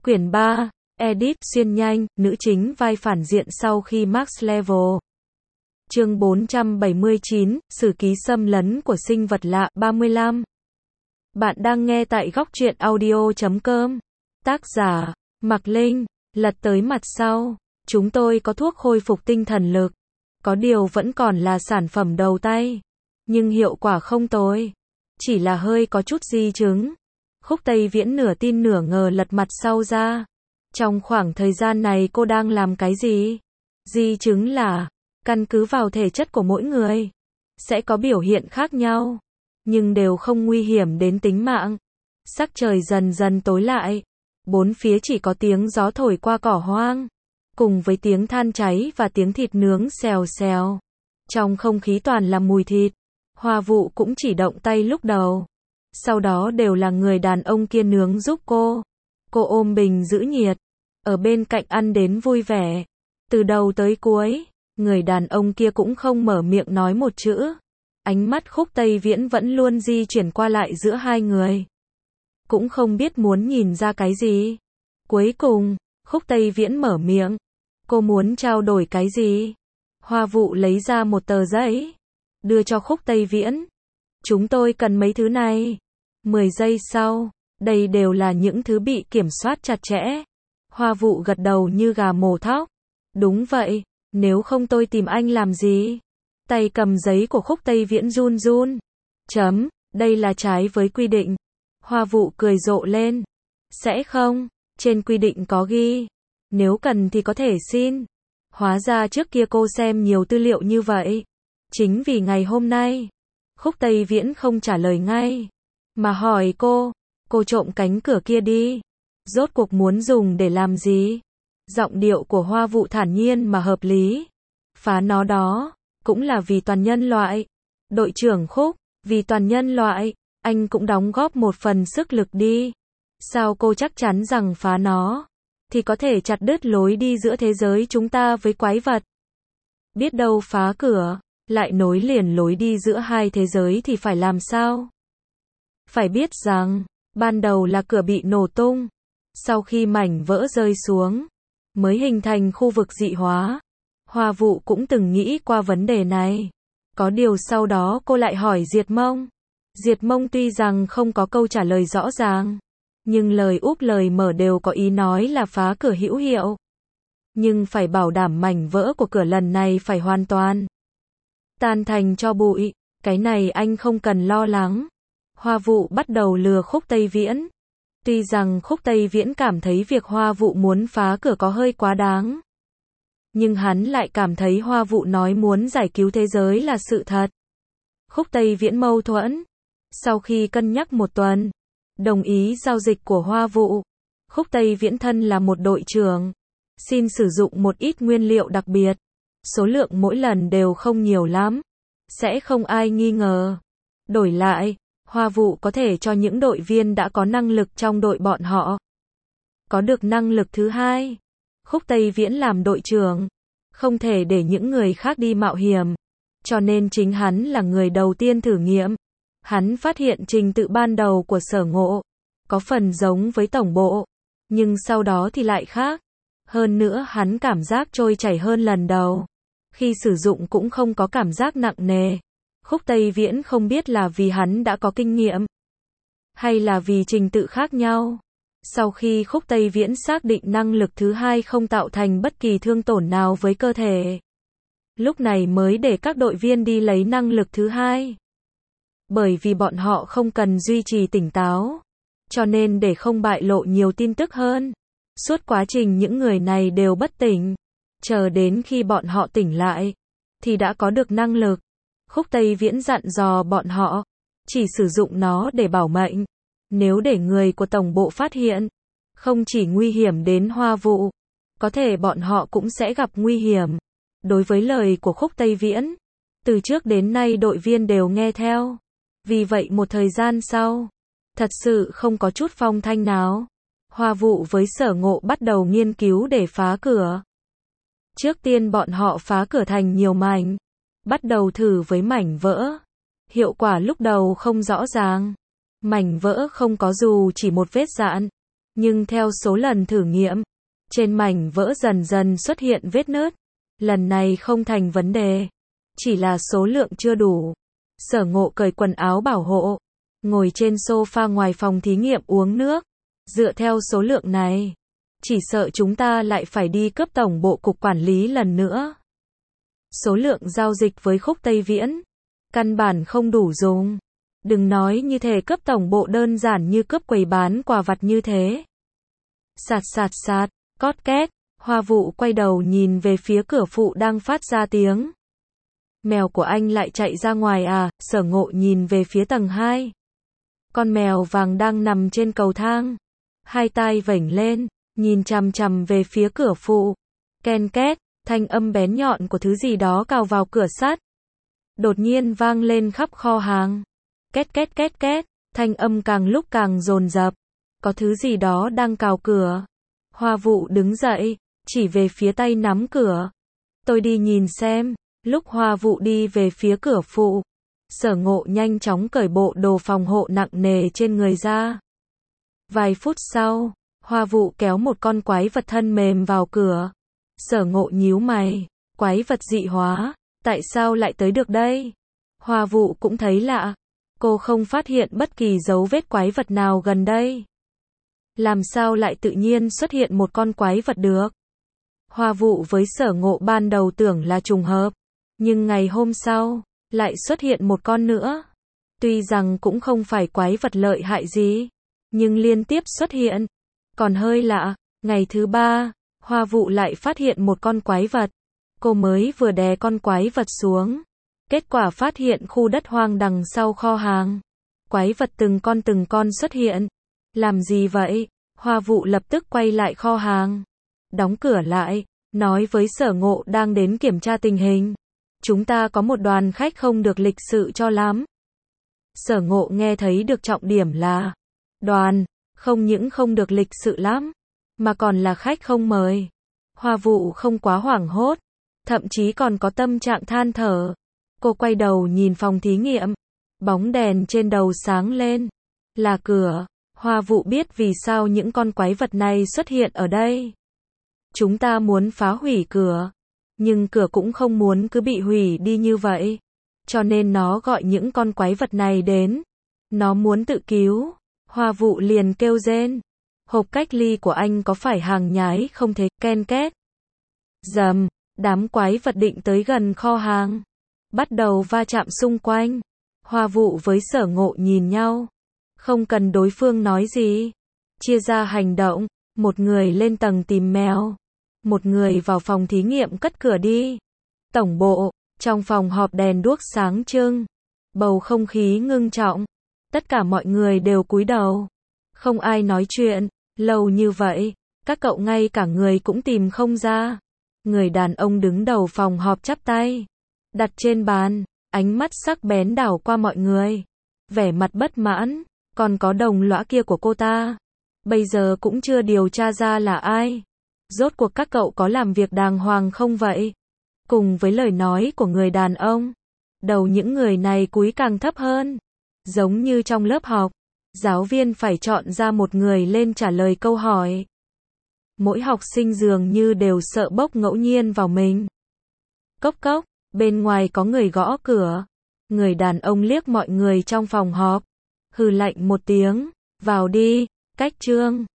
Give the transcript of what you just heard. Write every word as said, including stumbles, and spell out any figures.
Quyển ba, Edit, xuyên nhanh, nữ chính vai phản diện sau khi Max Level. Chương bốn trăm bảy mươi chín, sử ký xâm lấn của sinh vật lạ, ba mươi lăm. Bạn đang nghe tại góc truyện audio chấm com. Tác giả, Mạc Linh, lật tới mặt sau. Chúng tôi có thuốc khôi phục tinh thần lực. Có điều vẫn còn là sản phẩm đầu tay. Nhưng hiệu quả không tồi. Chỉ là hơi có chút di chứng. Khúc Tây Viễn nửa tin nửa ngờ lật mặt sau ra. Trong khoảng thời gian này cô đang làm cái gì? Di chứng là, căn cứ vào thể chất của mỗi người, sẽ có biểu hiện khác nhau, nhưng đều không nguy hiểm đến tính mạng. Sắc trời dần dần tối lại, bốn phía chỉ có tiếng gió thổi qua cỏ hoang, cùng với tiếng than cháy và tiếng thịt nướng xèo xèo. Trong không khí toàn là mùi thịt. Hoa Vụ cũng chỉ động tay lúc đầu. Sau đó đều là người đàn ông kia nướng giúp cô. Cô ôm bình giữ nhiệt, ở bên cạnh ăn đến vui vẻ. Từ đầu tới cuối, người đàn ông kia cũng không mở miệng nói một chữ. Ánh mắt Khúc Tây Viễn vẫn luôn di chuyển qua lại giữa hai người. Cũng không biết muốn nhìn ra cái gì. Cuối cùng, Khúc Tây Viễn mở miệng. Cô muốn trao đổi cái gì? Hoa Vụ lấy ra một tờ giấy, đưa cho Khúc Tây Viễn. Chúng tôi cần mấy thứ này. mười giây sau, đây đều là những thứ bị kiểm soát chặt chẽ. Hoa Vụ gật đầu như gà mổ thóc. Đúng vậy, nếu không tôi tìm anh làm gì? Tay cầm giấy của Khúc Tây Viễn run run. Chấm, đây là trái với quy định. Hoa Vụ cười rộ lên. Sẽ không, trên quy định có ghi. Nếu cần thì có thể xin. Hóa ra trước kia cô xem nhiều tư liệu như vậy. Chính vì ngày hôm nay, Khúc Tây Viễn không trả lời ngay, mà hỏi cô, cô trộm cánh cửa kia đi. Rốt cuộc muốn dùng để làm gì? Giọng điệu của Hoa Vụ thản nhiên mà hợp lý. Phá nó đó, cũng là vì toàn nhân loại. Đội trưởng Khúc, vì toàn nhân loại, anh cũng đóng góp một phần sức lực đi. Sao cô chắc chắn rằng phá nó, thì có thể chặt đứt lối đi giữa thế giới chúng ta với quái vật. Biết đâu phá cửa, lại nối liền lối đi giữa hai thế giới thì phải làm sao? Phải biết rằng, ban đầu là cửa bị nổ tung. Sau khi mảnh vỡ rơi xuống, mới hình thành khu vực dị hóa. Hoa Vụ cũng từng nghĩ qua vấn đề này. Có điều sau đó cô lại hỏi Diệt Mông. Diệt Mông tuy rằng không có câu trả lời rõ ràng, nhưng lời úp lời mở đều có ý nói là phá cửa hữu hiệu. Nhưng phải bảo đảm mảnh vỡ của cửa lần này phải hoàn toàn tan thành tro bụi. Cái này anh không cần lo lắng. Hoa Vụ bắt đầu lừa Khúc Tây Viễn. Tuy rằng Khúc Tây Viễn cảm thấy việc Hoa Vụ muốn phá cửa có hơi quá đáng, nhưng hắn lại cảm thấy Hoa Vụ nói muốn giải cứu thế giới là sự thật. Khúc Tây Viễn mâu thuẫn. Sau khi cân nhắc một tuần, đồng ý giao dịch của Hoa Vụ. Khúc Tây Viễn thân là một đội trưởng, xin sử dụng một ít nguyên liệu đặc biệt. Số lượng mỗi lần đều không nhiều lắm, sẽ không ai nghi ngờ. Đổi lại, Hoa Vụ có thể cho những đội viên đã có năng lực trong đội bọn họ có được năng lực thứ hai. Khúc Tây Viễn làm đội trưởng, không thể để những người khác đi mạo hiểm, cho nên chính hắn là người đầu tiên thử nghiệm. Hắn phát hiện trình tự ban đầu của Sở Ngộ có phần giống với tổng bộ, nhưng sau đó thì lại khác. Hơn nữa hắn cảm giác trôi chảy hơn lần đầu. Khi sử dụng cũng không có cảm giác nặng nề. Khúc Tây Viễn không biết là vì hắn đã có kinh nghiệm, hay là vì trình tự khác nhau. Sau khi Khúc Tây Viễn xác định năng lực thứ hai không tạo thành bất kỳ thương tổn nào với cơ thể, lúc này mới để các đội viên đi lấy năng lực thứ hai. Bởi vì bọn họ không cần duy trì tỉnh táo, cho nên để không bại lộ nhiều tin tức hơn. Suốt quá trình những người này đều bất tỉnh. Chờ đến khi bọn họ tỉnh lại, thì đã có được năng lực. Khúc Tây Viễn dặn dò bọn họ, chỉ sử dụng nó để bảo mệnh. Nếu để người của tổng bộ phát hiện, không chỉ nguy hiểm đến Hoa Vụ, có thể bọn họ cũng sẽ gặp nguy hiểm. Đối với lời của Khúc Tây Viễn, từ trước đến nay đội viên đều nghe theo. Vì vậy một thời gian sau, thật sự không có chút phong thanh nào. Hoa Vụ với Sở Ngộ bắt đầu nghiên cứu để phá cửa. Trước tiên bọn họ phá cửa thành nhiều mảnh, bắt đầu thử với mảnh vỡ. Hiệu quả lúc đầu không rõ ràng. Mảnh vỡ không có dù chỉ một vết dạn, Nhưng theo số lần thử nghiệm, trên mảnh vỡ dần dần xuất hiện vết nứt. Lần này không thành vấn đề, chỉ là số lượng chưa đủ. Sở Ngộ cởi quần áo bảo hộ, ngồi trên sofa ngoài phòng thí nghiệm uống nước. Dựa theo số lượng này, chỉ sợ chúng ta lại phải đi cấp tổng bộ cục quản lý lần nữa. Số lượng giao dịch với Khúc Tây Viễn, căn bản không đủ dùng. Đừng nói như thể cấp tổng bộ đơn giản như cấp quầy bán quà vặt như thế. Sạt sạt sạt, cót két, Hoa Vụ quay đầu nhìn về phía cửa phụ đang phát ra tiếng. Mèo của anh lại chạy ra ngoài à? Sở Ngộ nhìn về phía tầng hai. Con mèo vàng đang nằm trên cầu thang, hai tai vểnh lên, nhìn chằm chằm về phía cửa phụ. Ken két, thanh âm bén nhọn của thứ gì đó cào vào cửa sắt. Đột nhiên vang lên khắp kho hàng. Két két két két, thanh âm càng lúc càng dồn dập. Có thứ gì đó đang cào cửa. Hoa Vụ đứng dậy, chỉ về phía tay nắm cửa. Tôi đi nhìn xem. Lúc Hoa Vụ đi về phía cửa phụ, Sở Ngộ nhanh chóng cởi bộ đồ phòng hộ nặng nề trên người ra. Vài phút sau, Hoa Vụ kéo một con quái vật thân mềm vào cửa. Sở Ngộ nhíu mày, quái vật dị hóa, tại sao lại tới được đây? Hoa Vụ cũng thấy lạ, cô không phát hiện bất kỳ dấu vết quái vật nào gần đây. Làm sao lại tự nhiên xuất hiện một con quái vật được? Hoa Vụ với Sở Ngộ ban đầu tưởng là trùng hợp, nhưng ngày hôm sau, lại xuất hiện một con nữa. Tuy rằng cũng không phải quái vật lợi hại gì, nhưng liên tiếp xuất hiện. Còn hơi lạ, ngày thứ ba, Hoa Vụ lại phát hiện một con quái vật. Cô mới vừa đè con quái vật xuống, kết quả phát hiện khu đất hoang đằng sau kho hàng. Quái vật từng con từng con xuất hiện. Làm gì vậy? Hoa Vụ lập tức quay lại kho hàng, đóng cửa lại, nói với Sở Ngộ đang đến kiểm tra tình hình. Chúng ta có một đoàn khách không được lịch sự cho lắm. Sở Ngộ nghe thấy được trọng điểm là đoàn, không những không được lịch sự lắm, mà còn là khách không mời. Hoa Vụ không quá hoảng hốt, thậm chí còn có tâm trạng than thở. Cô quay đầu nhìn phòng thí nghiệm, bóng đèn trên đầu sáng lên, là cửa. Hoa Vụ biết vì sao những con quái vật này xuất hiện ở đây. Chúng ta muốn phá hủy cửa, nhưng cửa cũng không muốn cứ bị hủy đi như vậy. Cho nên nó gọi những con quái vật này đến. Nó muốn tự cứu. Hoa Vụ liền kêu rên. Hộp cách ly của anh có phải hàng nhái không thế? Ken két. Dầm, đám quái vật định tới gần kho hàng, bắt đầu va chạm xung quanh. Hoa Vụ với Sở Ngộ nhìn nhau. Không cần đối phương nói gì. Chia ra hành động. Một người lên tầng tìm mèo. Một người vào phòng thí nghiệm cất cửa đi. Tổng bộ, trong phòng họp đèn đuốc sáng trưng. Bầu không khí ngưng trọng. Tất cả mọi người đều cúi đầu. Không ai nói chuyện. Lâu như vậy, các cậu ngay cả người cũng tìm không ra. Người đàn ông đứng đầu phòng họp chắp tay, đặt trên bàn, ánh mắt sắc bén đảo qua mọi người. Vẻ mặt bất mãn, còn có đồng lõa kia của cô ta. Bây giờ cũng chưa điều tra ra là ai. Rốt cuộc các cậu có làm việc đàng hoàng không vậy? Cùng với lời nói của người đàn ông, đầu những người này cúi càng thấp hơn. Giống như trong lớp học, giáo viên phải chọn ra một người lên trả lời câu hỏi. Mỗi học sinh dường như đều sợ bốc ngẫu nhiên vào mình. Cốc cốc, bên ngoài có người gõ cửa. Người đàn ông liếc mọi người trong phòng họp, hừ lạnh một tiếng, vào đi, cách trương.